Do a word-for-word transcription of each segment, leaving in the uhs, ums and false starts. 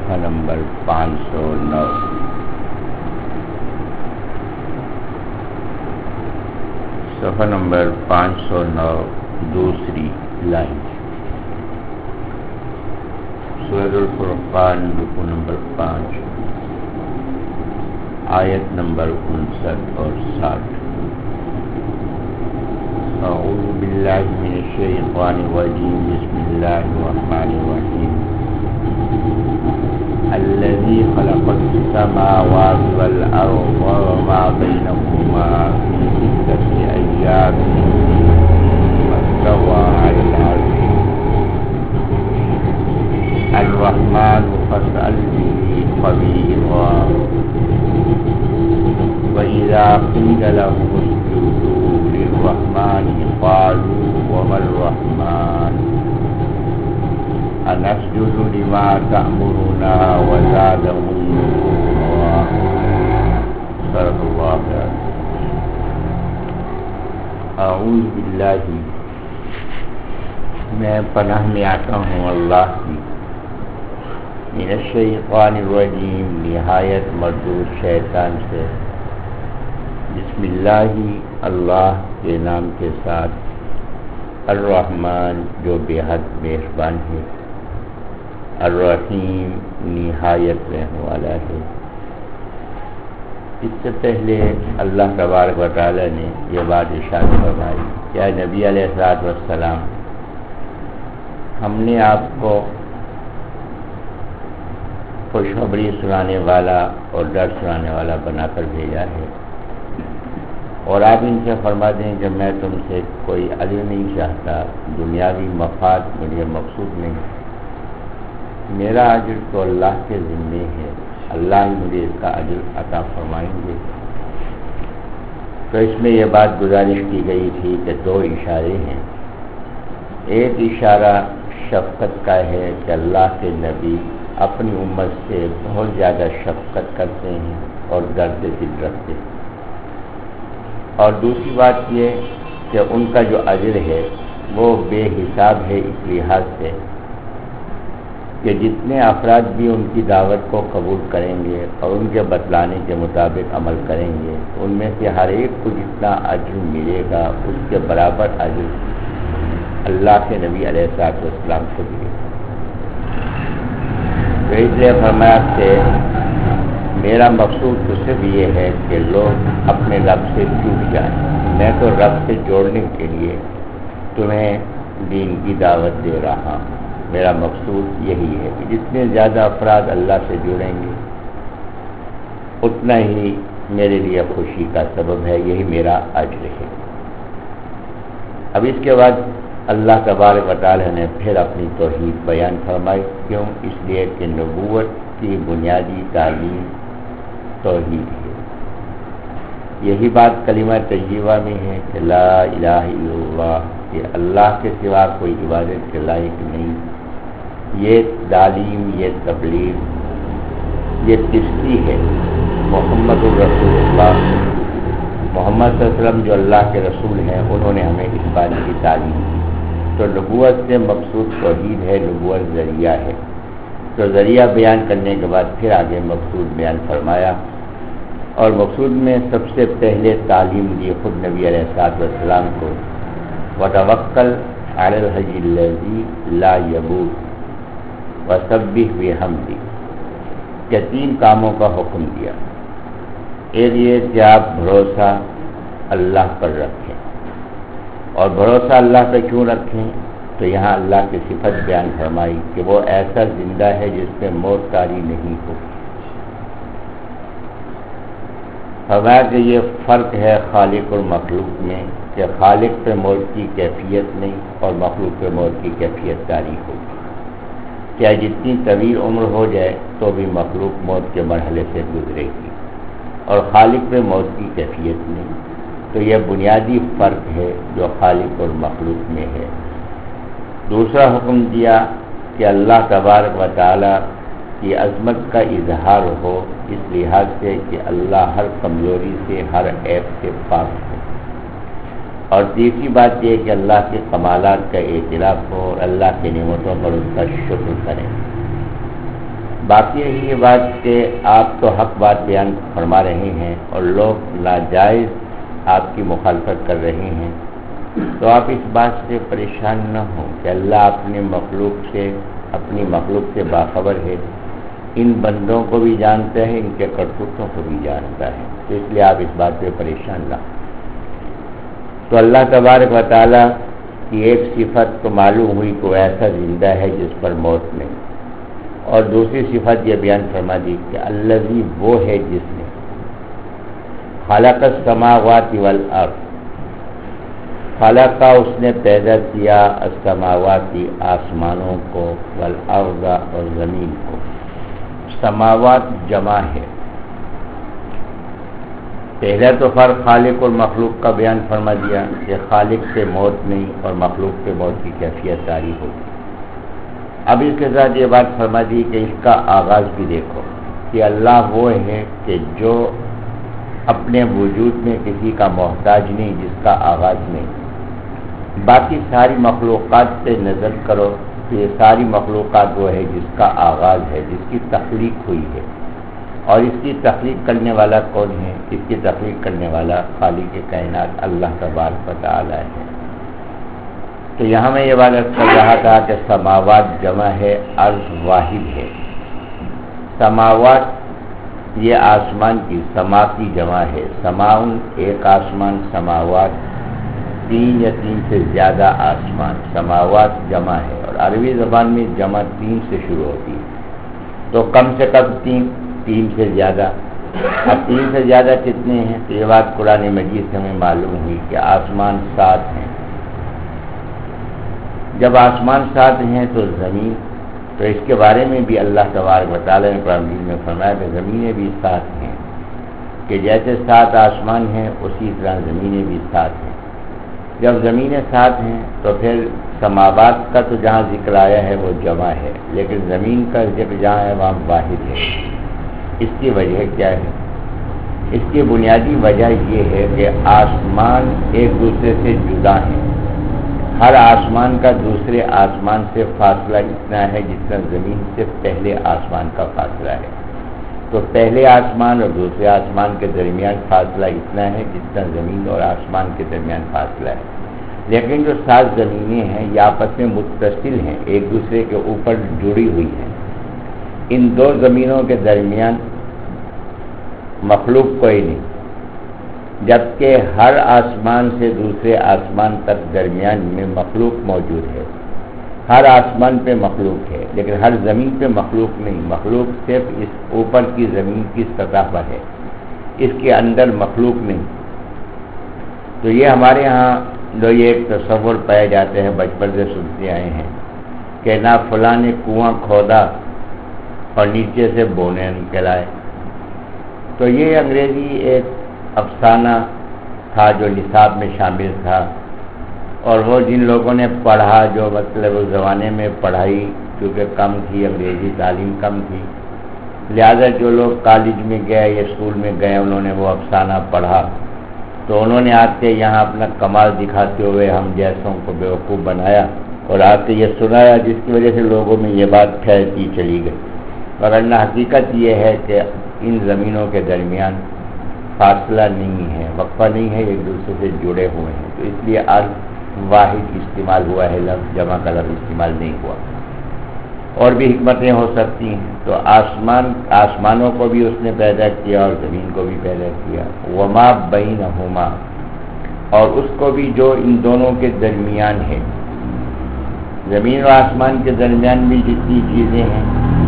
صفحہ نمبر پانچ سو نو. صفحہ نمبر پانچ سو نو دوسری لائن. سورۃ الفرقان رکوع نمبر پانچ آیت نمبر انسٹھ اور ساٹھ. اعوذ باللہ من الشیطان الرجیم. بسم اللہ الرحمن الرحیم. الذی خلق السماوات والارض وما بینہما فی ستۃ ایام ثم استوى علی العرش. الرحمن فاسأل به خبیرا. وَإِذَا قِيلَ لَهُمُ اسْجُدُوا لِلرَّحْمَنِ قَالُوا وَمَا الرَّحْمَنُ أَنَسْجُدُ لِمَا تَأْمُرُنَا وَزَادَهُمْ نُفُورًا. صدق اللہ العظیم. اعوذ باللہ، میں پناہ میں آتا ہوں اللہ کی، من الشیطان الرجیم، نہایت مردود شیطان سے. بسم اللہ، اللہ کے نام کے ساتھ. الرحمن، جو بے حد مہربان ہے. الرحیم، نہایت رحم والا ہے. اس سے پہلے اللہ تبارک و تعالی نے یہ بات ارشاد فرمائی کہ اے نبی علیہ الصلوۃ والسلام، ہم نے آپ کو خوشخبری سنانے والا اور ڈر سنانے والا بنا کر بھیجا ہے، اور آپ ان سے فرما دیں کہ میں تم سے کوئی اجر نہیں چاہتا، دنیاوی مفاد مجھے مقصود نہیں. میرا اجر تو اللہ کے ذمے ہے، اللہ ہی مجھے اس کا اجر عطا فرمائیں گے. تو اس میں یہ بات گزارش کی گئی تھی کہ دو اشارے ہیں. ایک اشارہ شفقت کا ہے کہ اللہ کے نبی اپنی امت سے بہت زیادہ شفقت کرتے ہیں اور درد دل رکھتے ہیں. اور دوسری بات یہ کہ ان کا جو اجر ہے وہ بے حساب ہے، اس لحاظ سے کہ جتنے افراد بھی ان کی دعوت کو قبول کریں گے اور ان کے بتلانے کے مطابق عمل کریں گے، ان میں سے ہر ایک کو جتنا اجر ملے گا اس کے برابر اجر اللہ کے نبی علیہ الصلوۃ والسلام کو ملے گا. تو اس لیے فرمایا کہ میرا مقصود تو صرف یہ ہے کہ لوگ اپنے رب سے ٹوٹ جائیں. میں تو رب سے جوڑنے کے لیے تمہیں دین کی دعوت دے رہا ہوں. میرا مقصود یہی ہے کہ جتنے زیادہ افراد اللہ سے جڑیں گے اتنا ہی میرے لیے خوشی کا سبب ہے، یہی میرا اجر ہے. اب اس کے بعد اللہ تبارک و تعالی نے پھر اپنی توحید بیان فرمائی. کیوں؟ اس لیے کہ نبوت کی بنیادی تعلیم توحید ہے. یہی بات کلمہ طیبہ میں ہے کہ لا الہ الا اللہ، کہ اللہ کے سوا کوئی عبادت کے لائق نہیں. یہ تعلیم، یہ تبلیغ، یہ کشتی ہے. محمد الرسول اللہ، محمد صلی اللہ علیہ وسلم جو اللہ کے رسول ہیں، انہوں نے ہمیں اس بات کی تعلیم دی. تو نبوت سے مقصود توحید ہے، نبوت ذریعہ ہے. تو ذریعہ بیان کرنے کے بعد پھر آگے مقصود بیان فرمایا، اور مقصود میں سب سے پہلے تعلیم دی خود نبی علیہ الصلوۃ والسلام کو. وتوکل علی الحی الذی لا یموت وسبح بحمدہ، کہ تین کاموں کا حکم دیا. ایک یہ کہ آپ بھروسہ اللہ پر رکھیں، اور بھروسہ اللہ پہ کیوں رکھیں؟ تو یہاں اللہ کی صفت بیان فرمائی کہ وہ ایسا زندہ ہے جس پہ موت طاری نہیں ہو. فرمایا کہ یہ فرق ہے خالق اور مخلوق میں، کہ خالق پہ موت کی کیفیت نہیں اور مخلوق پہ موت کی کیفیت طاری ہوگی. کیا جتنی طویل عمر ہو جائے تو بھی مخلوق موت کے مرحلے سے گزرے گی، اور خالق پہ موت کی کیفیت نہیں. تو یہ بنیادی فرق ہے جو خالق اور مخلوق میں ہے. دوسرا حکم دیا کہ اللہ تبارک و تعالی کی عظمت کا اظہار ہو، اس لحاظ سے کہ اللہ ہر کمزوری سے، ہر عیب سے پاک ہے. اور تیسری بات یہ کہ اللہ کے کمالات کا اعتراف ہو اور اللہ کی نعمتوں پر اس کا شکر کریں. باقی یہی بات کہ آپ تو حق بات بیان فرما رہے ہیں اور لوگ ناجائز آپ کی مخالفت کر رہے ہیں، تو آپ اس بات سے پریشان نہ ہوں کہ اللہ اپنے مخلوق سے اپنی مخلوق سے باخبر ہے، ان بندوں کو بھی جانتا ہے، ان کے کرتوتوں کو بھی جانتا ہے، تو اس لیے آپ اس بات پہ پریشان نہ ہوں۔ تو اللہ تبارک و تعالیٰ کی ایک صفت تو معلوم ہوئی کہ ایسا زندہ ہے جس پر موت نہیں، اور دوسری صفت یہ بیان فرما دی کہ الذی وہ ہے جس نے خلق السماوات والارض، خلق اس نے پیدا کیا السماوات آسمانوں کو، والارض اور زمین کو۔ سماوات جمع ہے، پہلا تو فرق خالق اور مخلوق کا بیان فرما دیا کہ خالق سے موت نہیں اور مخلوق سے موت کی کیفیت جاری ہوگی۔ اب اس کے ساتھ یہ بات فرما دی کہ اس کا آغاز بھی دیکھو کہ اللہ وہ ہے کہ جو اپنے وجود میں کسی کا محتاج نہیں، جس کا آغاز نہیں۔ باقی ساری مخلوقات پہ نظر کرو تو یہ ساری مخلوقات وہ ہے جس کا آغاز ہے، جس کی تخلیق ہوئی ہے، اور اس کی تخلیق کرنے والا کون ہے؟ اس کی تخلیق کرنے والا خالق کائنات اللہ تبارک و تعالی ہے۔ تو یہاں میں یہ بات کر رہا تھا کہ سماوات جمع ہے، عرض واحد ہے۔ سماوات یہ آسمان کی، سما کی جمع ہے، سماؤن ایک آسمان، سماوات تین یا تین سے زیادہ آسمان، سماوات جمع ہے، اور عربی زبان میں جمع تین سے شروع ہوتی ہے، تو کم سے کم تین، تین سے زیادہ۔ اب تین سے زیادہ کتنے ہیں؟ تو یہ بات قرآن مجید سے ہمیں معلوم ہوئی کہ آسمان سات ہیں۔ جب آسمان سات ہیں تو زمین، تو اس کے بارے میں بھی اللہ تبارک و تعالیٰ نے قرآن مجید میں فرمایا کہ زمینیں بھی سات ہیں، کہ جیسے سات آسمان ہیں اسی طرح زمینیں بھی سات ہیں۔ جب زمینیں سات ہیں تو پھر سماوات کا تو جہاں ذکر آیا ہے وہ جمع ہے، لیکن زمین کا ذکر جہاں ہے وہاں واحد ہے۔ اس کی وجہ کیا ہے؟ اس کی بنیادی وجہ یہ ہے کہ آسمان ایک دوسرے سے جدا ہیں، ہر آسمان کا دوسرے آسمان سے فاصلہ اتنا ہے جتنا زمین سے پہلے آسمان کا فاصلہ ہے، تو پہلے آسمان اور دوسرے آسمان کے درمیان فاصلہ اتنا ہے جتنا زمین اور آسمان کے درمیان فاصلہ ہے۔ لیکن جو سات زمینیں ہیں یہ آپس میں متصل ہیں، ایک دوسرے کے اوپر جڑی ہوئی ہیں۔ ان دو زمینوں کے درمیان مخلوق کوئی نہیں، جبکہ ہر آسمان سے دوسرے آسمان تک درمیان میں مخلوق موجود ہے۔ ہر آسمان پہ مخلوق ہے، لیکن ہر زمین پہ مخلوق نہیں، مخلوق صرف اس اوپر کی زمین کی سطح پر ہے، اس کے اندر مخلوق نہیں۔ تو یہ ہمارے ہاں جو یہ ایک تصور پائے جاتے ہیں، بچپن سے سنتے آئے ہیں کہ نہ فلاں نے کنواں کھودا اور نیچے سے بونے نکل آئے، تو یہ انگریزی ایک افسانہ تھا جو نصاب میں شامل تھا، اور وہ جن لوگوں نے پڑھا، جو مطلب اس زمانے میں پڑھائی کیونکہ کم تھی، انگریزی تعلیم کم تھی، لہذا جو لوگ کالج میں گئے یا اسکول میں گئے انہوں نے وہ افسانہ پڑھا، تو انہوں نے آ کے یہاں اپنا کمال دکھاتے ہوئے ہم جیسوں کو بیوقوف بنایا اور آ کے یہ سنایا، جس کی وجہ سے لوگوں میں یہ بات پھیلتی چلی گئی، ورنہ حقیقت یہ ہے کہ ان زمینوں کے درمیان فاصلہ نہیں ہے، وقفہ نہیں ہے، ایک دوسرے سے جڑے ہوئے ہیں، تو اس لیے عرض واحد استعمال ہوا ہے، لفظ جمع کا لفظ استعمال نہیں ہوا۔ اور بھی حکمتیں ہو سکتی ہیں، تو آسمان آسمانوں کو بھی اس نے پیدا کیا اور زمین کو بھی پیدا کیا، وما بینہما، اور اس کو بھی جو ان دونوں کے درمیان ہے۔ زمین اور آسمان کے درمیان بھی جتنی چیزیں ہیں،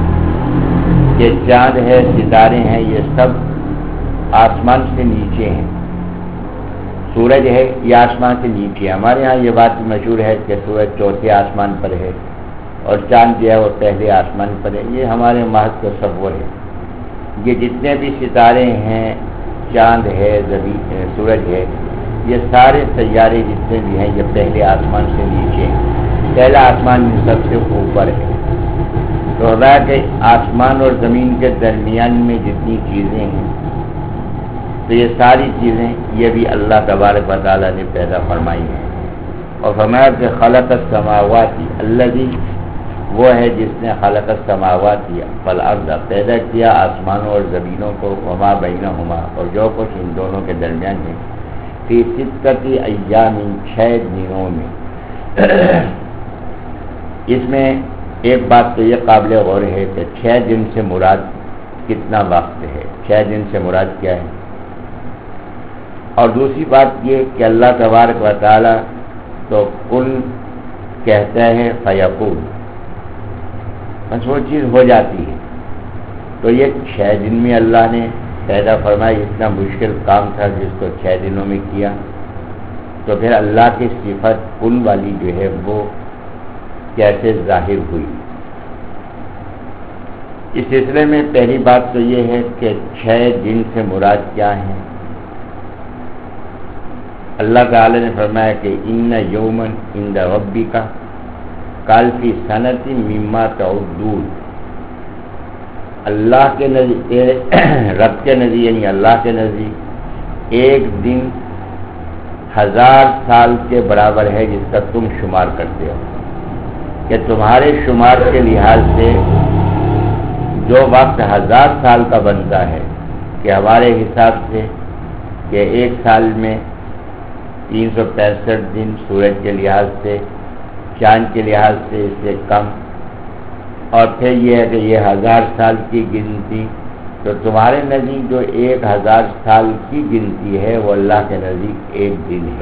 کہ چاند ہے، ستارے ہیں، یہ سب آسمان سے نیچے ہیں۔ سورج ہے یہ آسمان سے نیچے ہے، ہمارے ہاں یہ بات مشہور ہے کہ سورج چوتھے آسمان پر ہے اور چاند جو ہے وہ پہلے آسمان پر ہے، یہ ہمارے محض تصور ہے۔ یہ جتنے بھی ستارے ہیں، چاند ہے، زمین ہے، سورج ہے، یہ سارے سیارے جتنے بھی ہیں یہ پہلے آسمان سے نیچے ہیں، پہلا آسمان سب سے اوپر ہے۔ تو رہا کہ آسمان اور زمین کے درمیان میں جتنی چیزیں ہیں تو یہ ساری چیزیں یہ بھی اللہ تبارک و تعالیٰ نے پیدا فرمائی ہیں، اور فرمایا کہ خلق السماوات الذی وہ ہے جس نے خلق السماوات کیا والارض پیدا کیا آسمانوں اور زمینوں کو وما بینہما اور جو کچھ ان دونوں کے درمیان ہے فی ستۃ ایام چھ دنوں میں. اس میں ایک بات تو یہ قابل غور ہے کہ چھ دن سے مراد کتنا وقت ہے, چھ دن سے مراد کیا ہے. اور دوسری بات یہ کہ اللہ تبارک و تعالی تو کن کہتا ہے فیکون, بس وہ چیز ہو جاتی ہے. تو یہ چھ دن میں اللہ نے پیدا فرمایا, اتنا مشکل کام تھا جس کو چھ دنوں میں کیا. تو پھر اللہ کی صفت کن والی جو ہے وہ کیسے ظاہر ہوئی. اس سلسلے میں پہلی بات تو یہ ہے کہ چھ دن سے مراد کیا ہے. اللہ تعالی نے فرمایا کہ ان یومن عند ربک کالفی سنۃ مما تعدون. اللہ کے نزدیک, رب کے نزدیک یعنی اللہ کے نزدیک ایک دن ہزار سال کے برابر ہے جس کا تم شمار کرتے ہو. کہ تمہارے شمار کے لحاظ سے جو وقت ہزار سال کا بنتا ہے کہ ہمارے حساب سے کہ ایک سال میں تین سو پینسٹھ دن سورج کے لحاظ سے, چاند کے لحاظ سے اس سے کم, اور پھر یہ ہے کہ یہ ہزار سال کی گنتی. تو تمہارے نزدیک جو ایک ہزار سال کی گنتی ہے وہ اللہ کے نزدیک ایک دن ہے.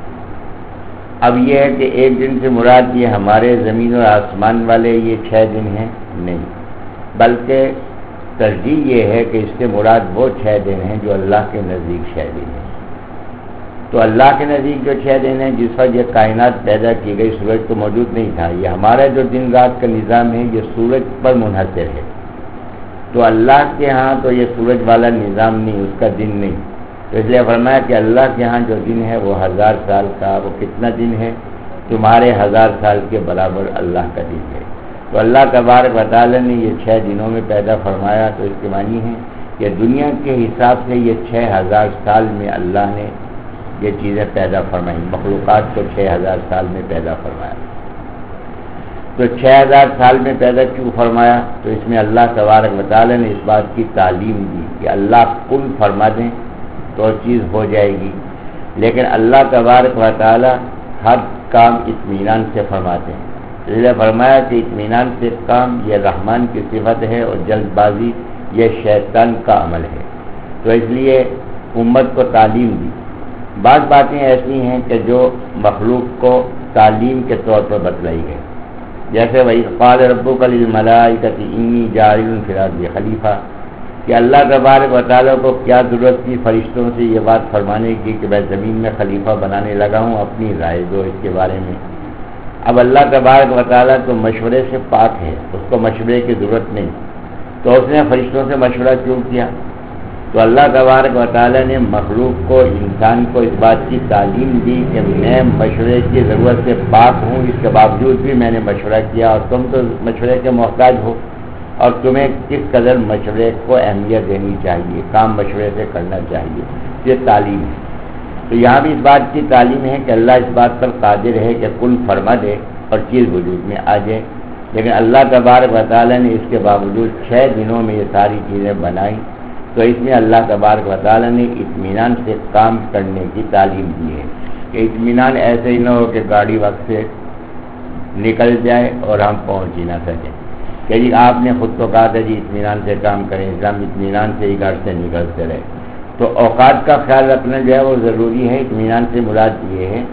اب یہ ہے کہ ایک دن سے مراد یہ ہمارے زمین اور آسمان والے یہ چھ دن ہیں نہیں, بلکہ ترجیح یہ ہے کہ اس سے مراد وہ چھ دن ہیں جو اللہ کے نزدیک چھ دن ہیں. تو اللہ کے نزدیک جو چھ دن ہیں جس پر یہ کائنات پیدا کی گئی, سورج تو موجود نہیں تھا. یہ ہمارا جو دن رات کا نظام ہے یہ سورج پر منحصر ہے. تو اللہ کے ہاں تو یہ سورج والا نظام نہیں, اس کا دن نہیں. تو اس لیے فرمایا کہ اللہ کے ہاں جو دن ہے وہ ہزار سال کا. وہ کتنا دن ہے؟ تمہارے ہزار سال کے برابر اللہ کا دن ہے. تو اللہ تبارک و تعالی نے یہ چھ دنوں میں پیدا فرمایا. تو اس کے معنی ہے کہ دنیا کے حساب سے یہ چھ ہزار سال میں اللہ نے یہ چیزیں پیدا فرمائی, مخلوقات کو چھ ہزار سال میں پیدا فرمایا. تو چھ ہزار سال میں پیدا کیوں فرمایا؟ تو اس میں اللہ تبارک و تعالی نے اس بات کی تعلیم دی کہ اللہ کن فرما دیں تو چیز ہو جائے گی. لیکن اللہ تبارک و تعالی ہر کام اطمینان سے فرماتے ہیں. اس لیے فرمایا کہ اطمینان سے کام یہ رحمان کی صفت ہے اور جلد بازی یہ شیطان کا عمل ہے. تو اس لیے امت کو تعلیم دی. بعض باتیں ایسی ہیں کہ جو مخلوق کو تعلیم کے طور پر بتلائی گئی, جیسے وَإِذْ قَالَ رَبُّكَ لِلْمَلَائِكَةِ إِنِّي جَاعِلٌ فِي الْأَرْضِ خلیفہ, کہ اللہ تبارک و تعالیٰ کو کیا ضرورت تھی فرشتوں سے یہ بات فرمانے کی کہ میں زمین میں خلیفہ بنانے لگا ہوں, اپنی رائے دو اس کے بارے میں. اب اللہ تبارک و تعالیٰ تو مشورے سے پاک ہے, اس کو مشورے کی ضرورت نہیں. تو اس نے فرشتوں سے مشورہ کیوں کیا؟ تو اللہ تبارک و تعالیٰ نے مخلوق کو, انسان کو اس بات کی تعلیم دی کہ میں مشورے کی ضرورت سے پاک ہوں, اس کے باوجود بھی میں نے مشورہ کیا اور تم تو مشورے کے محتاج ہو, اور تمہیں کس قدر مشورے کو اہمیت دینی چاہیے, کام مشورے سے کرنا چاہیے. یہ تعلیم ہے. تو یہاں بھی اس بات کی تعلیم ہے کہ اللہ اس بات پر قادر ہے کہ کن فرما دے اور چیز وجود میں آ جائے. لیکن اللہ تبارک و تعالیٰ نے اس کے باوجود چھ دنوں میں یہ ساری چیزیں بنائیں. تو اس میں اللہ تبارک و تعالیٰ نے اطمینان سے کام کرنے کی تعلیم دی ہے کہ اطمینان ایسے ہی نہ ہو کہ گاڑی وقت سے نکل جائے اور ہم پہنچ ہی نہ سکیں. کہ جی آپ نے خود تو کہا تھا جی اطمینان سے کام کریں, ہم اطمینان سے ہی گھر سے نکلتے رہے. تو اوقات کا خیال رکھنا جو ہے وہ ضروری ہے. اطمینان سے مراد یہ ہے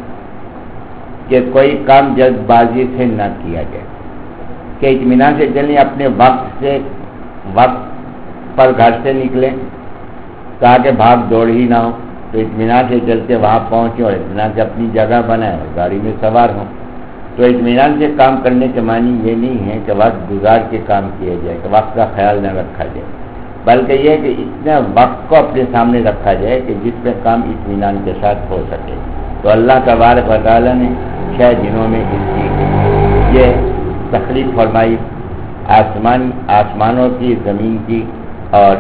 کہ کوئی کام جلد بازی سے نہ کیا جائے, کہ اطمینان سے چلیں, اپنے وقت سے وقت پر گھر سے نکلیں تاکہ بھاگ دوڑ ہی نہ ہو. تو اطمینان سے چلتے وہاں پہنچیں اور اطمینان سے اپنی جگہ بنائیں اور گاڑی میں سوار ہوں. تو اطمینان سے کام کرنے کے معنی یہ نہیں ہے کہ وقت گزار کے کام کیا جائے, کہ وقت کا خیال نہ رکھا جائے, بلکہ یہ کہ اتنا وقت کو اپنے سامنے رکھا جائے کہ جس میں کام اطمینان کے ساتھ ہو سکے. تو اللہ تبارک و تعالیٰ نے چھ دنوں میں اس کی یہ تخلیق فرمائی, آسمان آسمانوں کی, زمین کی اور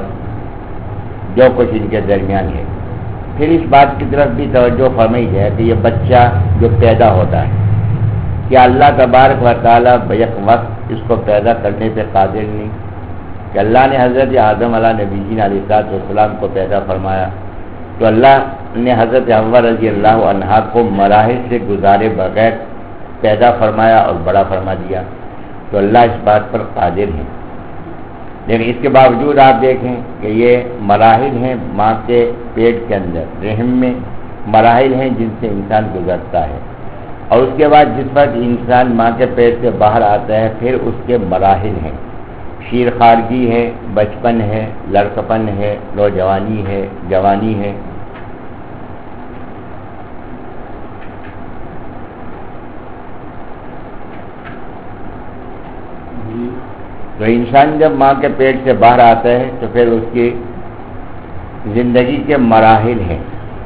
جو کچھ ان کے درمیان ہے. پھر اس بات کی طرف بھی توجہ فرمائی جائے کہ یہ بچہ جو پیدا ہوتا ہے, کیا اللہ تبارک و تعالیٰ بیک وقت اس کو پیدا کرنے پہ قادر نہیں؟ کہ اللہ نے حضرت آدم علیہ نبی علیہ السلام کو پیدا فرمایا تو اللہ نے حضرت حوا رضی اللہ عنہا کو مراحل سے گزارے بغیر پیدا فرمایا اور بڑا فرما دیا، تو اللہ اس بات پر قادر ہے۔ لیکن اس کے باوجود آپ دیکھیں کہ یہ مراحل ہیں ماں کے پیٹ کے اندر، رحم میں مراحل ہیں جن سے انسان گزرتا ہے، اور اس کے بعد جس وقت انسان ماں کے پیٹ سے باہر آتا ہے پھر اس کے مراحل ہیں، شیر خارگی ہے، بچپن ہے، لڑکپن ہے، نوجوانی ہے، جوانی ہے۔ تو انسان جب ماں کے پیٹ سے باہر آتا ہے تو پھر اس کی زندگی کے مراحل ہیں،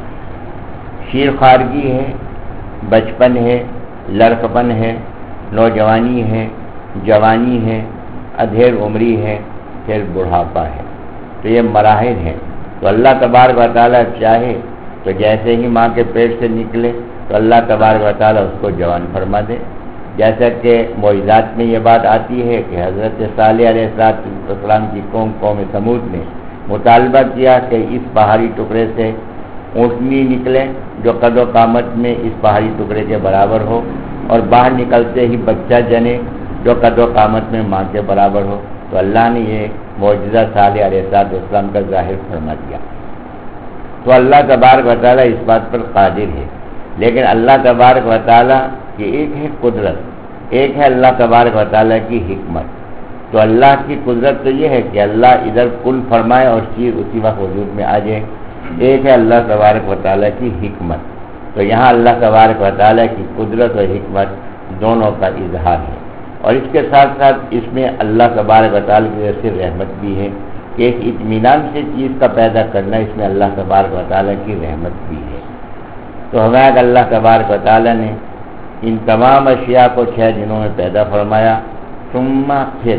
شیر خارگی ہے، بچپن ہے، لڑکپن ہے، نوجوانی ہے، جوانی ہے، ادھیر عمری ہے، پھر بڑھاپا ہے۔ تو یہ مراحل ہیں۔ تو اللہ تبارک و تعالیٰ چاہے تو جیسے ہی ماں کے پیٹ سے نکلے تو اللہ تبارک و تعالیٰ اس کو جوان فرما دے، جیسا کہ معجزات میں یہ بات آتی ہے کہ حضرت صالح علیہ السلام کی قوم قوم سمود نے مطالبہ کیا کہ اس پہاڑی ٹکڑے سے اونٹنی نکلے جو قد و قامت میں اس پہاڑی ٹکڑے کے برابر ہو، اور باہر نکلتے ہی بچہ جنے جو قد و قامت میں ماں کے برابر ہو۔ تو اللہ نے یہ معجزہ صالح علیہ السلام کا ظاہر فرما دیا۔ تو اللہ تبارک و تعالیٰ اس بات پر قادر ہے، لیکن اللہ تبارک و تعالیٰ کی ایک ہے قدرت، ایک ہے اللہ تبارک و تعالیٰ کی حکمت۔ تو اللہ کی قدرت تو یہ ہے کہ اللہ ادھر کن فرمائے اور چیز اسی وقت وجود میں آ جائے، ایک ہے اللہ تبارک و تعالیٰ کی حکمت۔ تو یہاں اللہ تبارک و تعالیٰ کی قدرت اور حکمت دونوں کا اظہار ہے، اور اس کے ساتھ ساتھ اس میں اللہ تبارک و تعالیٰ کی وجہ سے رحمت بھی ہے کہ ایک اطمینان سے چیز کا پیدا کرنا، اس میں اللہ تبارک و تعالیٰ کی رحمت بھی ہے۔ تو ہمیں اگر اللہ تبارک و تعالیٰ نے ان تمام اشیاء کو چھ دنوں میں پیدا فرمایا، ثم پھر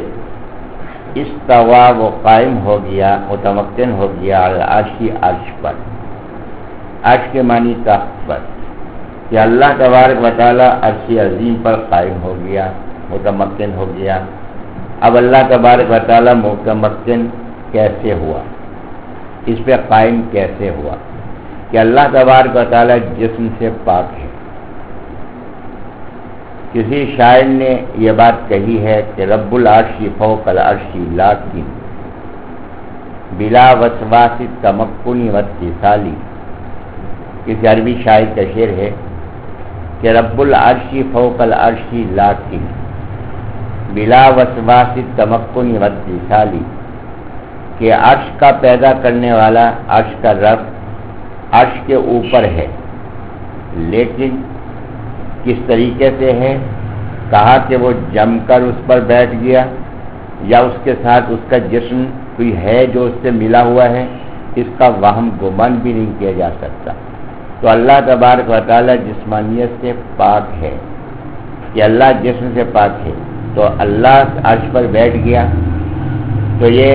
استوا وہ قائم ہو گیا، متمکن ہو گیا عرشی عرش پر، عرش کے معنی تخت پر، کہ اللہ تبارک و تعالیٰ عرش عظیم پر قائم ہو گیا، متمکن ہو گیا۔ اب اللہ تبارک و تعالیٰ متمکن کیسے ہوا، اس پہ قائم کیسے ہوا؟ کہ اللہ تبارک و تعالیٰ جسم سے پاک ہے۔ کسی شاعر نے یہ بات کہی ہے کہ رب العرش فوق العرش لاکن بلا وسواس تمکن واتصالی۔ کسی عربی شاعر کا شعر ہے کہ رب العرش فوق العرش لاکن بلا وسواس تمکن واتصالی، کہ عرش کا پیدا کرنے والا، عرش کا رب عرش کے اوپر ہے، لیکن کس طریقے سے ہے؟ کہا کہ وہ جم کر اس پر بیٹھ گیا، یا اس کے ساتھ اس کا جسم کوئی ہے جو اس سے ملا ہوا ہے، اس کا وہم گمان بھی نہیں کیا جا سکتا۔ تو اللہ تبارک و تعالیٰ جسمانیت سے پاک ہے، کہ اللہ جسم سے پاک ہے، تو اللہ عرش پر بیٹھ گیا۔ تو یہ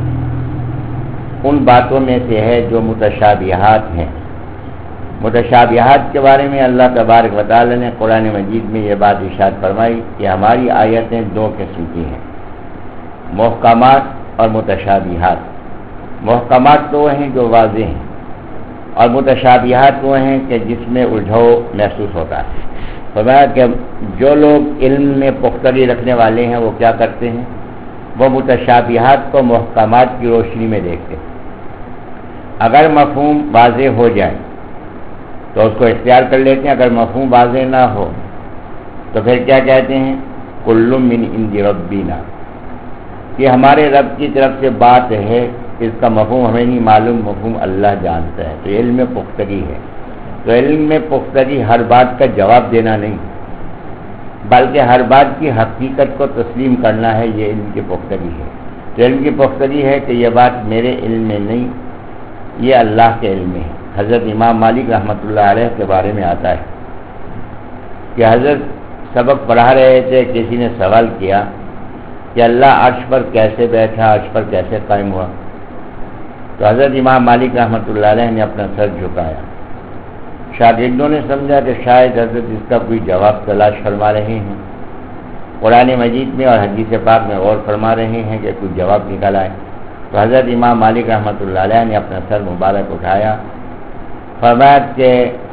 ان باتوں میں سے ہے جو متشابہات ہیں۔ متشابہات کے بارے میں اللہ تبارک و تعالی نے قرآن مجید میں یہ بات ارشاد فرمائی کہ ہماری آیتیں دو قسم کی ہیں، محکمات اور متشابہات۔ محکمات تو وہ ہیں جو واضح ہیں، اور متشابہات وہ ہیں کہ جس میں الجھاؤ محسوس ہوتا ہے۔ فرمایا کہ جو لوگ علم میں پختگی رکھنے والے ہیں وہ کیا کرتے ہیں؟ وہ متشابہات کو محکمات کی روشنی میں دیکھتے ہیں۔ اگر مفہوم واضح ہو جائے تو اس کو اختیار کر لیتے ہیں، اگر مفہوم واضح نہ ہو تو پھر کیا کہتے ہیں؟ کل من عند ربنا، کہ ہمارے رب کی طرف سے بات ہے، اس کا مفہوم ہمیں نہیں معلوم، مفہوم اللہ جانتا ہے۔ تو علم میں پختگی ہے۔ تو علم میں پختگی ہر بات کا جواب دینا نہیں، بلکہ ہر بات کی حقیقت کو تسلیم کرنا ہے، یہ علم کی پختگی ہے۔ تو علم کی پختگی ہے کہ یہ بات میرے علم میں نہیں، یہ اللہ کے علم میں ہے۔ حضرت امام مالک رحمۃ اللہ علیہ کے بارے میں آتا ہے کہ حضرت سبق پڑھا رہے تھے، کسی نے سوال کیا کہ اللہ عرش پر کیسے بیٹھا، عرش پر کیسے قائم ہوا؟ تو حضرت امام مالک رحمۃ اللہ علیہ نے اپنا سر جھکایا۔ شاگردوں نے سمجھا کہ شاید حضرت اس کا کوئی جواب تلاش فرما رہے ہیں، قرآن مجید میں اور حدیث پاک میں غور فرما رہے ہیں کہ کوئی جواب نکل آئے، تو حضرت امام مالک رحمۃ اللہ علیہ نے اپنا سر مبارک اٹھایا، فرمایا کہ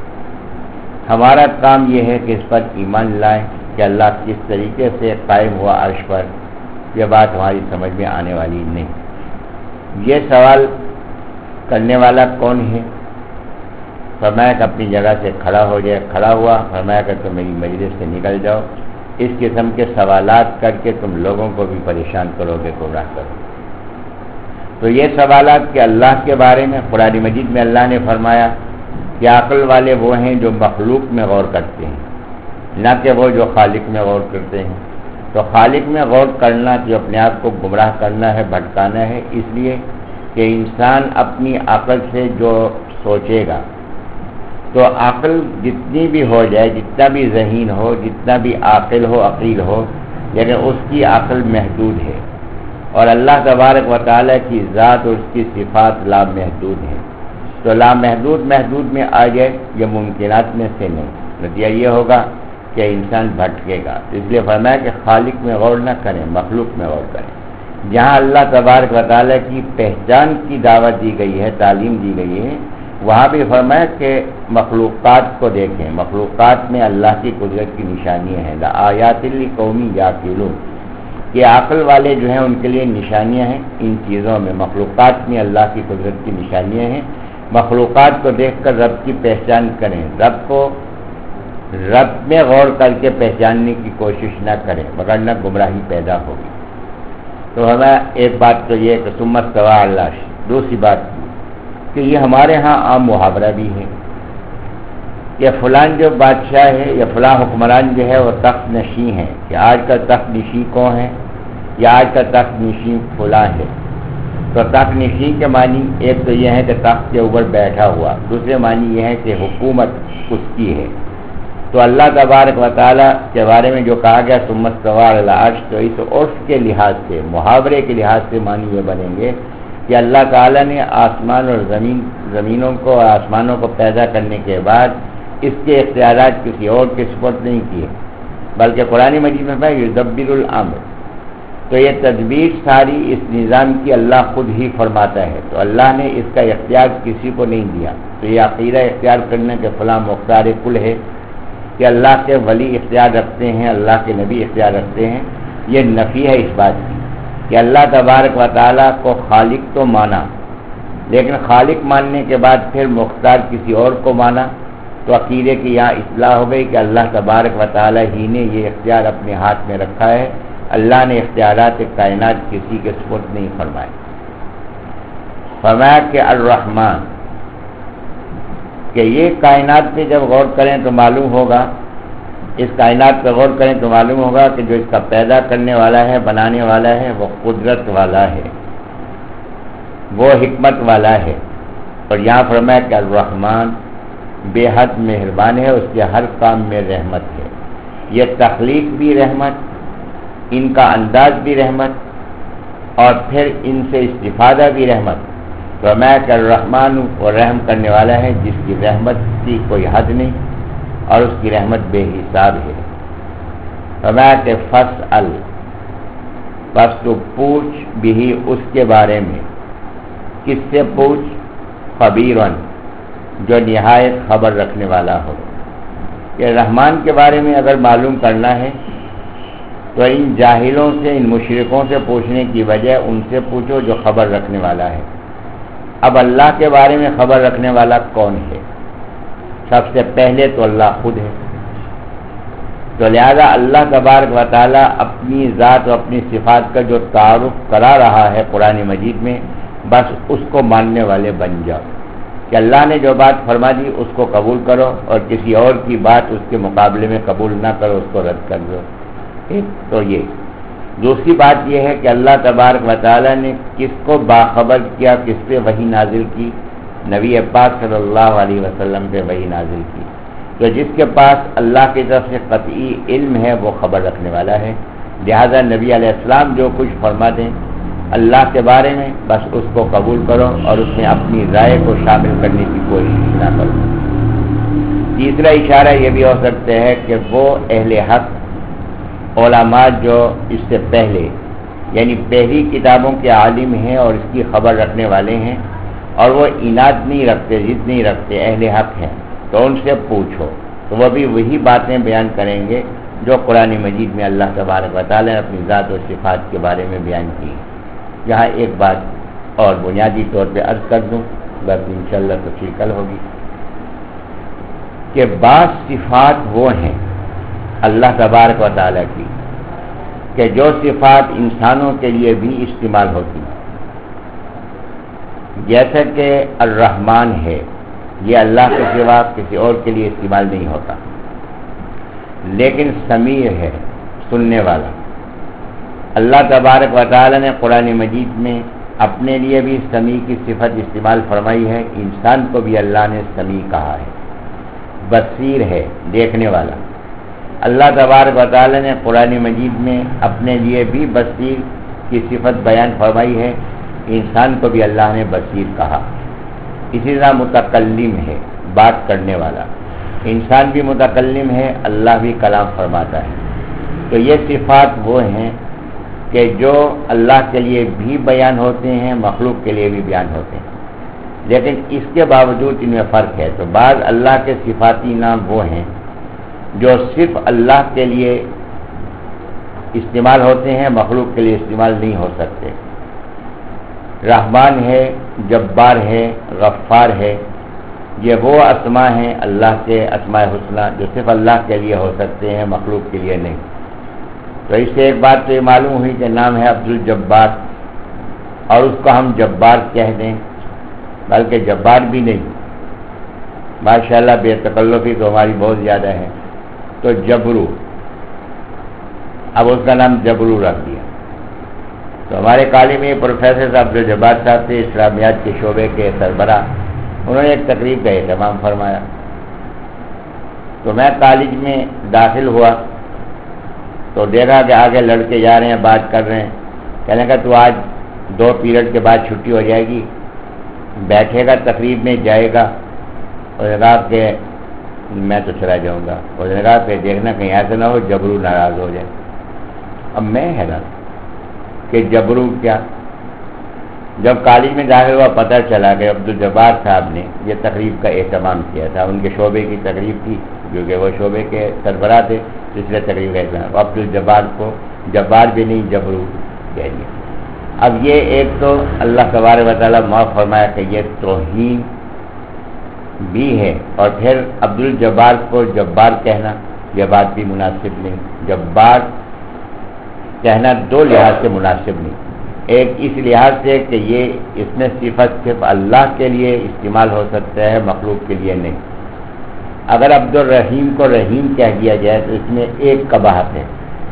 ہمارا کام یہ ہے کہ اس پر ایمان لائیں کہ اللہ کس طریقے سے قائم ہوا عرش پر، یہ بات ہماری سمجھ میں آنے والی نہیں۔ یہ سوال کرنے والا کون ہے؟ فرمایا کہ اپنی جگہ سے کھڑا ہو جائے، کھڑا ہوا، فرمایا کہ تم میری مجلس سے نکل جاؤ، اس قسم کے سوالات کر کے تم لوگوں کو بھی پریشان کرو گے، گمراہ کرو۔ تو یہ سوالات کہ اللہ کے بارے میں قرآن مجید میں اللہ نے فرمایا کہ عقل والے وہ ہیں جو مخلوق میں غور کرتے ہیں، نہ کہ وہ جو خالق میں غور کرتے ہیں۔ تو خالق میں غور کرنا جو اپنے آپ کو گمراہ کرنا ہے، بھٹکانا ہے، اس لیے کہ انسان اپنی عقل سے جو سوچے گا، تو عقل جتنی بھی ہو جائے، جتنا بھی ذہین ہو، جتنا بھی عاقل ہو، عقیل ہو، لیکن اس کی عقل محدود ہے، اور اللہ تبارک و تعالیٰ کی ذات اور اس کی صفات لامحدود ہیں۔ تو لامحدود محدود میں آ جائے، یہ ممکنات میں سے نہیں، نتیجہ یہ ہوگا کہ انسان بھٹکے گا۔ اس لیے فرمایا کہ خالق میں غور نہ کریں، مخلوق میں غور کریں۔ جہاں اللہ تبارک و تعالیٰ کی پہچان کی دعوت دی گئی ہے، تعلیم دی گئی ہے، وہاں بھی فرمایا کہ مخلوقات کو دیکھیں، مخلوقات میں اللہ کی قدرت کی نشانیاں ہیں، لآیات لقوم یعقلون، کہ عقل والے جو ہیں ان کے لیے نشانیاں ہیں ان چیزوں میں، مخلوقات میں اللہ کی قدرت کی نشانیاں ہیں۔ مخلوقات کو دیکھ کر رب کی پہچان کریں، رب کو رب میں غور کر کے پہچاننے کی کوشش نہ کریں، وگرنہ گمراہی پیدا ہوگی۔ تو ہمیں ایک بات تو یہ کہ ثم استوى علی العرش، دوسری بات کہ یہ ہمارے ہاں عام محاورہ بھی ہے کہ فلان جو بادشاہ ہے یا فلاں حکمران جو ہے وہ تخت نشین ہے، کہ آج کا تخت نشین کون ہے، یا آج کا تخت نشین فلاں ہے۔ تو تخت نشین کے معنی ایک تو یہ ہے کہ تخت کے اوپر بیٹھا ہوا، دوسرے معنی یہ ہے کہ حکومت اس کی ہے۔ تو اللہ تبارک و تعالیٰ کے بارے میں جو کہا گیا ثم استوى علی العرش، تو اس عرف کے لحاظ سے، محاورے کے لحاظ سے معنی یہ بنیں گے کہ اللہ تعالیٰ نے آسمان اور زمین زمینوں کو اور آسمانوں کو پیدا کرنے کے بعد اس کے اختیارات کسی اور کے سپرد نہیں کیے، بلکہ قرآن مجید میں ہے یدبر الامر، تو یہ تدبیر ساری اس نظام کی اللہ خود ہی فرماتا ہے، تو اللہ نے اس کا اختیار کسی کو نہیں دیا۔ تو یہ عقیدہ اختیار کرنے کے فلاں مختار کل ہے کہ اللہ کے ولی اختیار رکھتے ہیں، اللہ کے نبی اختیار رکھتے ہیں، یہ نفی ہے اس بات کی کہ اللہ تبارک و تعالیٰ کو خالق تو مانا، لیکن خالق ماننے کے بعد پھر مختار کسی اور کو مانا، تو عقیدے کی یہاں اصلاح ہو گئی کہ اللہ تبارک و تعالیٰ ہی نے یہ اختیار اپنے ہاتھ میں رکھا ہے، اللہ نے اختیارات کائنات کسی کے سپرد نہیں فرمائے۔ فرمایا کہ الرحمن، کہ یہ کائنات پہ جب غور کریں تو معلوم ہوگا، اس کائنات پہ غور کریں تو معلوم ہوگا کہ جو اس کا پیدا کرنے والا ہے، بنانے والا ہے، وہ قدرت والا ہے، وہ حکمت والا ہے۔ اور یہاں فرمایا کہ الرحمن بے حد مہربان ہے، اس کے ہر کام میں رحمت ہے۔ یہ تخلیق بھی رحمت، ان کا انداز بھی رحمت، اور پھر ان سے استفادہ بھی رحمت۔ فرمایا کہ الرحمن وہ رحم کرنے والا ہے جس کی رحمت کی کوئی حد نہیں، اور اس کی رحمت بے حساب ہے۔ فرمایا کہ فاسأل، بس تو پوچھ بھی اس کے بارے میں، کس سے پوچھ؟ خبیرن، جو نہایت خبر رکھنے والا ہو۔ کہ رحمان کے بارے میں اگر معلوم کرنا ہے تو ان جاہلوں سے، ان مشرکوں سے پوچھنے کی وجہ ان سے پوچھو جو خبر رکھنے والا ہے۔ اب اللہ کے بارے میں خبر رکھنے والا کون ہے؟ سب سے پہلے تو اللہ خود ہے، تو لہذا اللہ تبارک و تعالیٰ اپنی ذات و اپنی صفات کا جو تعارف کرا رہا ہے قرآن مجید میں، بس اس کو ماننے والے بن جاؤ کہ اللہ نے جو بات فرما دی اس کو قبول کرو، اور کسی اور کی بات اس کے مقابلے میں قبول نہ کرو، اس کو رد کر دو۔ ایک تو یہ۔ دوسری بات یہ ہے کہ اللہ تبارک و تعالیٰ نے کس کو باخبر کیا، کس پہ وحی نازل کی؟ نبی پاک صلی اللہ علیہ وسلم پہ وحی نازل کی۔ تو جس کے پاس اللہ کی طرف سے قطعی علم ہے وہ خبر رکھنے والا ہے، لہذا نبی علیہ السلام جو کچھ فرما دیں اللہ کے بارے میں، بس اس کو قبول کرو اور اس میں اپنی رائے کو شامل کرنے کی کوشش نہ کرو۔ تیسرا اشارہ یہ بھی ہو سکتا ہے کہ وہ اہل حق علماء جو اس سے پہلے یعنی پہلی کتابوں کے عالم ہیں اور اس کی خبر رکھنے والے ہیں اور وہ عناد نہیں رکھتے، ضد نہیں رکھتے، اہل حق ہیں، تو ان سے پوچھو تو وہ بھی وہی باتیں بیان کریں گے جو قرآن مجید میں اللہ تبارک و تعالیٰ نے اپنی ذات و صفات کے بارے میں بیان کی۔ یہاں ایک بات اور بنیادی طور پہ عرض کر دوں، بس انشاءاللہ تفصیل کل ہوگی، کہ بعض صفات وہ ہیں اللہ تبارک و تعالیٰ کی کہ جو صفات انسانوں کے لیے بھی استعمال ہوتی ہیں، جیسا کہ الرحمن ہے، یہ اللہ کے سوا کسی اور کے لیے استعمال نہیں ہوتا، لیکن سمیع ہے، سننے والا۔ اللہ تبارک و تعالی نے قرآن مجید میں اپنے لیے بھی سمیع کی صفت استعمال فرمائی ہے، انسان کو بھی اللہ نے سمیع کہا ہے۔ بصیر ہے، دیکھنے والا۔ اللہ تبارک و تعالی نے قرآن مجید میں اپنے لیے بھی بصیر کی صفت بیان فرمائی ہے، انسان کو بھی اللہ نے بصیر کہا۔ اسی طرح متکلم ہے، بات کرنے والا۔ انسان بھی متکلم ہے، اللہ بھی کلام فرماتا ہے۔ تو یہ صفات وہ ہیں کہ جو اللہ کے لیے بھی بیان ہوتے ہیں، مخلوق کے لیے بھی بیان ہوتے ہیں، لیکن اس کے باوجود ان میں فرق ہے۔ تو بعض اللہ کے صفاتی نام وہ ہیں جو صرف اللہ کے لیے استعمال ہوتے ہیں، مخلوق کے لیے استعمال نہیں ہو سکتے۔ رحمان ہے، جبار ہے، غفار ہے، یہ وہ اسماء ہیں اللہ کے اسماء حسنہ جو صرف اللہ کے لیے ہو سکتے ہیں، مخلوق کے لیے نہیں۔ تو اس سے ایک بات تو یہ معلوم ہوئی کہ نام ہے عبدالجبار، اور اس کو ہم جبار کہہ دیں، بلکہ جبار بھی نہیں، ماشاءاللہ بے تکلفی تو ہماری بہت زیادہ ہے، تو جبرو، اب اس کا نام جبرو رکھ دیا۔ تو ہمارے کالج میں پروفیسر صاحب عبدالجبار صاحب تھے، اسلامیات کے شعبے کے سربراہ، انہوں نے ایک تقریب کا اہتمام فرمایا۔ تو میں کالج میں داخل ہوا تو دیکھا کہ آگے لڑکے جا رہے ہیں، بات کر رہے ہیں، کہنے کا تو آج دو پیریڈ کے بعد چھٹی ہو جائے گی، بیٹھے گا تقریب میں جائے گا، اور کہا کہ میں تو چلا جاؤں گا، اور کہا کہ دیکھنا کہیں ایسا نہ ہو جبرو ناراض ہو جائے۔ اب میں حیران کہ جبرو کیا؟ جب کالج میں داخل ہوا پتہ چلا کہ عبدالجبار صاحب نے یہ تقریب کا اہتمام کیا تھا، ان کے شعبے کی تقریب تھی کیونکہ وہ شعبے کے سربراہ تھے، اس لیے تقریب کا اہتمام، عبدالجبار کو جبار بھی نہیں جبرو کہہ دیا۔ اب یہ ایک تو اللہ تبارک و تعالیٰ معاف فرمایا کہ یہ توہین بھی ہے، اور پھر عبدالجبار کو جبار کہنا یہ بات بھی مناسب نہیں۔ جبار کہنا دو لحاظ سے مناسب نہیں، ایک اس لحاظ سے کہ یہ اس میں صفت صرف اللہ کے لیے استعمال ہو سکتا ہے، مخلوق کے لیے نہیں۔ اگر عبدالرحیم کو رحیم کہہ دیا جائے تو اس میں ایک قباحت ہے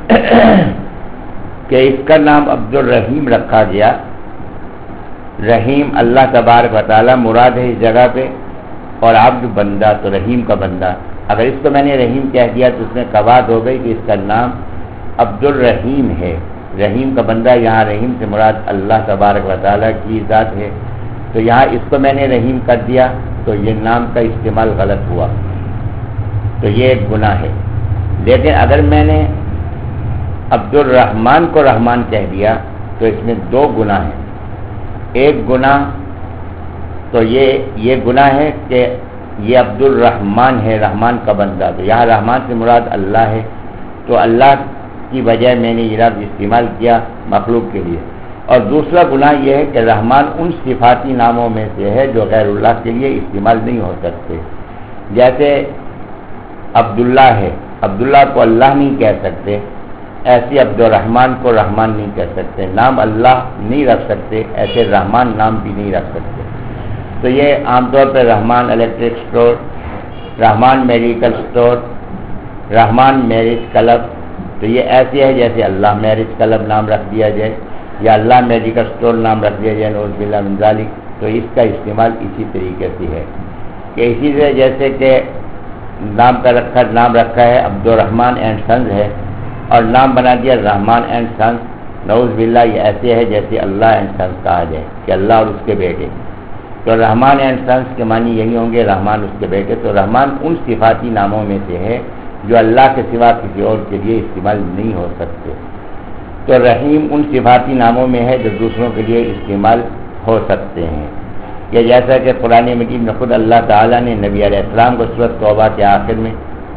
کہ اس کا نام عبدالرحیم رکھا گیا، رحیم اللہ تبارک و تعالی مراد ہے اس جگہ پہ، اور عبد بندہ تو رحیم کا بندہ، اگر اس کو میں نے رحیم کہہ دیا تو اس میں قباحت ہو گئی کہ اس کا نام عبدالرحیم ہے، رحیم کا بندہ، یہاں رحیم سے مراد اللہ تبارک و تعالیٰ کی ذات ہے، تو یہاں اس کو میں نے رحیم کر دیا تو یہ نام کا استعمال غلط ہوا، تو یہ ایک گناہ ہے۔ لیکن اگر میں نے عبدالرحمن کو رحمان کہہ دیا تو اس میں دو گناہ ہیں۔ ایک گناہ تو یہ یہ گناہ ہے کہ یہ عبدالرحمن ہے، رحمان کا بندہ، تو یہاں رحمان سے مراد اللہ ہے، تو اللہ کی بجائے میں نے یہ لفظ استعمال کیا مخلوق کے لیے۔ اور دوسرا گناہ یہ ہے کہ رحمان ان صفاتی ناموں میں سے ہے جو غیر اللہ کے لیے استعمال نہیں ہو سکتے، جیسے عبداللہ ہے، عبداللہ کو اللہ نہیں کہہ سکتے، ایسے عبدالرحمن کو رحمان نہیں کہہ سکتے، نام اللہ نہیں رکھ سکتے، ایسے رحمان نام بھی نہیں رکھ سکتے۔ تو یہ عام طور پہ Rehman electric store, Rehman medical store, Rehman marriage club, تو یہ ایسے ہے جیسے اللہ میرج کلب نام رکھ دیا جائے یا اللہ میڈیکل سٹور نام رکھ دیا جائے، نعوذ باللہ من ذالک۔ تو اس کا استعمال اسی طریقے سے ہے کہ اسی سے جیسے کہ نام کا رکھا نام رکھا ہے عبدالرحمن اینڈ سنز ہے، اور نام بنا دیا رحمان اینڈ سنز، نعوذ باللہ یہ ایسے ہے جیسے اللہ اینڈ سنز کہا جائے کہ اللہ اور اس کے بیٹے، تو رحمان اینڈ سنز کے معنی یہی ہوں گے، رحمان اس کے بیٹے۔ تو رحمان ان صفاتی ناموں میں سے ہے جو اللہ کے سوا کسی اور کے لیے استعمال نہیں ہو سکتے۔ تو رحیم ان صفاتی ناموں میں ہے جو دوسروں کے لیے استعمال ہو سکتے ہیں، کہ جیسا کہ قرآن مجید میں خود اللہ تعالیٰ نے نبی علیہ السلام کو سورۃ توبہ کے آخر میں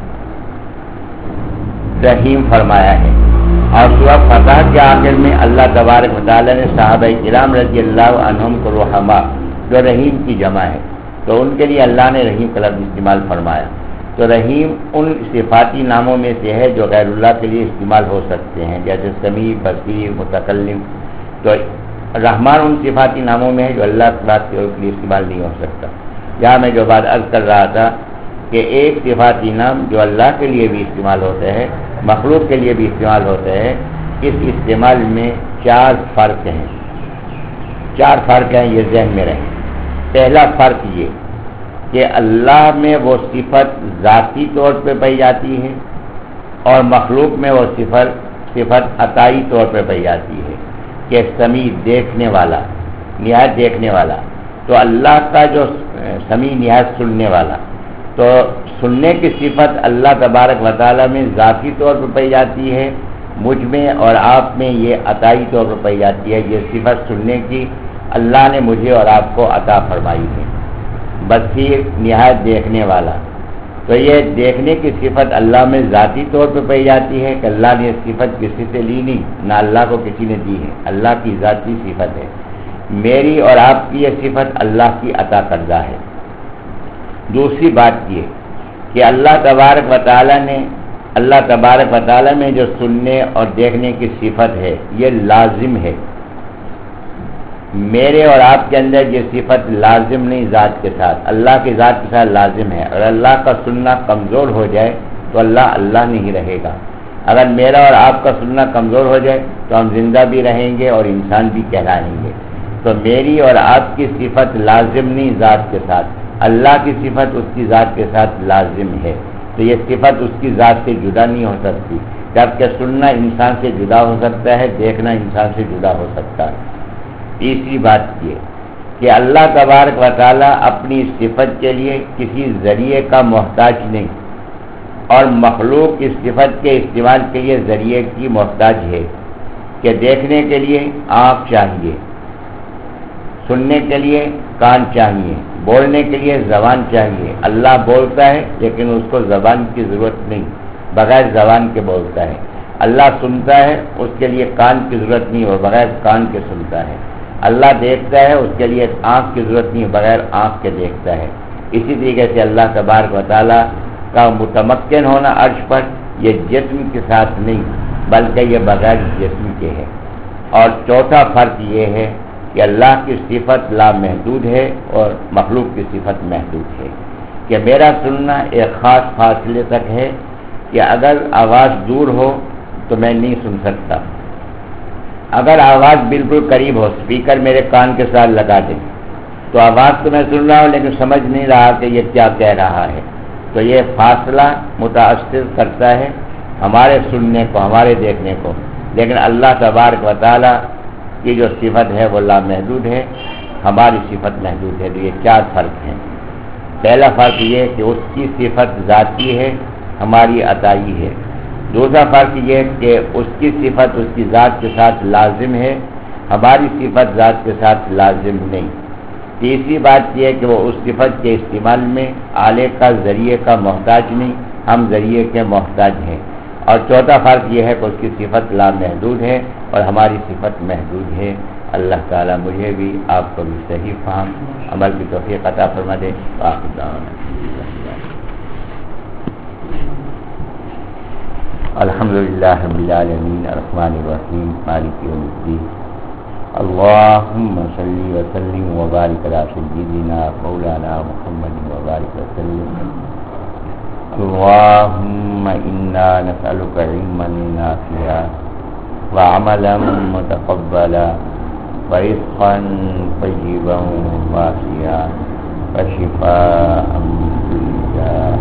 رحیم فرمایا ہے، اور سورۃ فتح کے آخر میں اللہ تبارک و تعالیٰ نے صحابہ کرام رضی اللہ عنہم کو رحما، جو رحیم کی جمع ہے، تو ان کے لیے اللہ نے رحیم کا لفظ استعمال فرمایا۔ تو رحیم ان صفاتی ناموں میں سے ہے جو غیر اللہ کے لیے استعمال ہو سکتے ہیں، جیسے سمیع، بصیر، متکلم۔ تو رحمان ان صفاتی ناموں میں ہے جو اللہ کے بات کے لیے استعمال نہیں ہو سکتا۔ یہاں میں جو بات عرض کر رہا تھا کہ ایک صفاتی نام جو اللہ کے لیے بھی استعمال ہوتا ہے، مخلوق کے لیے بھی استعمال ہوتا ہے، اس استعمال میں چار فرق ہیں، چار فرق ہیں، یہ ذہن میں رہیں۔ پہلا فرق یہ کہ اللہ میں وہ صفت ذاتی طور پہ پائی جاتی ہے اور مخلوق میں وہ صفت صفت عطائی طور پہ پائی جاتی ہے، کہ سمیع، دیکھنے والا، نہایت دیکھنے والا۔ تو اللہ کا جو سمیع، نہایت سننے والا، تو سننے کی صفت اللہ تبارک و تعالیٰ میں ذاتی طور پر پائی جاتی ہے، مجھ میں اور آپ میں یہ عطائی طور پر پائی جاتی ہے۔ یہ صفت سننے کی اللہ نے مجھے اور آپ کو عطا فرمائی ہے۔ بصیر، نہایت دیکھنے والا، تو یہ دیکھنے کی صفت اللہ میں ذاتی طور پہ پائی جاتی ہے کہ اللہ نے یہ صفت کسی سے لی نہیں، نہ اللہ کو کسی نے دی ہے، اللہ کی ذاتی صفت ہے۔ میری اور آپ کی یہ صفت اللہ کی عطا کردہ ہے۔ دوسری بات یہ کہ اللہ تبارک و تعالیٰ نے اللہ تبارک و تعالیٰ میں جو سننے اور دیکھنے کی صفت ہے یہ لازم ہے، میرے اور آپ کے اندر یہ صفت لازم نہیں ذات کے ساتھ، اللہ کی ذات کے ساتھ لازم ہے۔ اور اللہ کا سننا کمزور ہو جائے تو اللہ اللہ نہیں رہے گا۔ اگر میرا اور آپ کا سننا کمزور ہو جائے تو ہم زندہ بھی رہیں گے اور انسان بھی کہلائیں گے۔ تو میری اور آپ کی صفت لازم نہیں ذات کے ساتھ، اللہ کی صفت اس کی ذات کے ساتھ لازم ہے، تو یہ صفت اس کی ذات سے جدا نہیں ہو سکتی۔ جبکہ سننا انسان سے جدا ہو سکتا ہے، دیکھنا انسان سے جدا ہو سکتا ہے۔ تیسری بات یہ کہ اللہ تبارک و تعالیٰ اپنی صفت کے لیے کسی ذریعے کا محتاج نہیں، اور مخلوق اس صفت کے استعمال کے لیے ذریعے کی محتاج ہے، کہ دیکھنے کے لیے آنکھ چاہیے، سننے کے لیے کان چاہیے، بولنے کے لیے زبان چاہیے۔ اللہ بولتا ہے لیکن اس کو زبان کی ضرورت نہیں، بغیر زبان کے بولتا ہے۔ اللہ سنتا ہے، اس کے لیے کان کی ضرورت نہیں اور بغیر کان کے سنتا ہے۔ اللہ دیکھتا ہے، اس کے لیے آنکھ کی ضرورت نہیں، بغیر آنکھ کے دیکھتا ہے۔ اسی طریقے سے اللہ تبارک و تعالیٰ کا متمکن ہونا عرش پر یہ جسم کے ساتھ نہیں بلکہ یہ بغیر جسم کے ہے۔ اور چوتھا فرق یہ ہے کہ اللہ کی صفت لامحدود ہے اور مخلوق کی صفت محدود ہے، کہ میرا سننا ایک خاص فاصلے تک ہے، کہ اگر آواز دور ہو تو میں نہیں سن سکتا، اگر آواز بالکل قریب ہو، اسپیکر میرے کان کے ساتھ لگا دے تو آواز تو میں سن رہا ہوں لیکن سمجھ نہیں رہا کہ یہ کیا کہہ رہا ہے۔ تو یہ فاصلہ متاثر کرتا ہے ہمارے سننے کو، ہمارے دیکھنے کو، لیکن اللہ تبارک و تعالیٰ کی جو صفت ہے وہ لامحدود ہے، ہماری صفت محدود ہے۔ تو یہ چار فرق ہیں۔ پہلا فرق یہ کہ اس کی صفت ذاتی ہے، ہماری عطائی ہے۔ دوسرا فرق یہ کہ اس کی صفت اس کی ذات کے ساتھ لازم ہے، ہماری صفت ذات کے ساتھ لازم نہیں۔ تیسری بات یہ ہے کہ وہ اس صفت کے استعمال میں آلے کا ذریعے کا محتاج نہیں، ہم ذریعے کے محتاج ہیں۔ اور چوتھا فرق یہ ہے کہ اس کی صفت لامحدود ہے اور ہماری صفت محدود ہے۔ اللہ تعالیٰ مجھے بھی آپ کو بھی صحیح فہم عمل کی توفیق عطا فرما دے۔ آخر دعوانا الحمدللہ رب العالمین الرحمن الرحیم مالک یوم الدین اللہم صلی وسلم وبارک علی سیدنا مولانا محمد وبارک وسلم اللہم انا نسألک علما نافعا وعملا متقبلا ورزقا طیبا واسعا وشفاء من کل داء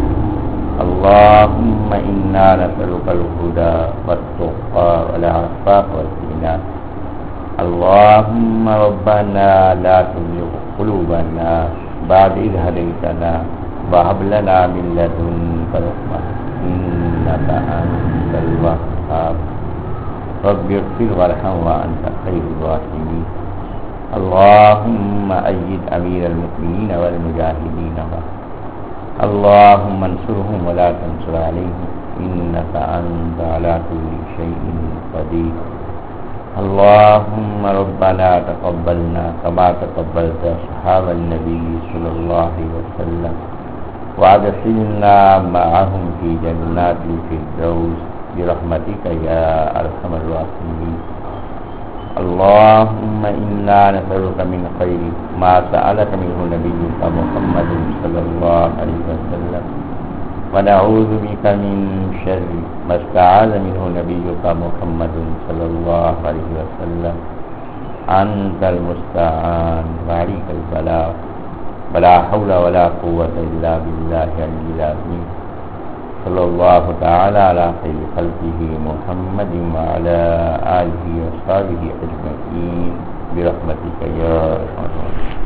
اللهم إنا نسألك الهدى والتقى والعفاف والغنى اللهم ربنا لا تزغ قلوبنا بعد إذ هديتنا وهب لنا من لدنك رحمة إنك أنت الوهاب رب اغفر وارحم وأنت خير الراحمين اللهم أيد أمير المؤمنين والمجاهدين اللهم انصرهم ولا تنصر عليهم إنك أنت على كل شيء قدير اللهم ربنا تقبلنا كما تقبلت أصحاب النبي صلى الله عليه وسلم وادخلنا معهم في جنات الفردوس برحمتك يا أرحم الراحمين اللهم إنا نسألك من خير ما سألك منه نبيك محمد صلى الله عليه وسلم ونعوذ بك من شر ما استعاذ منه نبيك محمد صلى الله عليه وسلم أنت المستعان وعليك البلاغ ولا حول ولا قوة إلا بالله العلي العظيم صلى الله تعالى على خير خلقه محمد وعلى آله وصحبه أجمعين برحمتك يا أرحم الراحمين.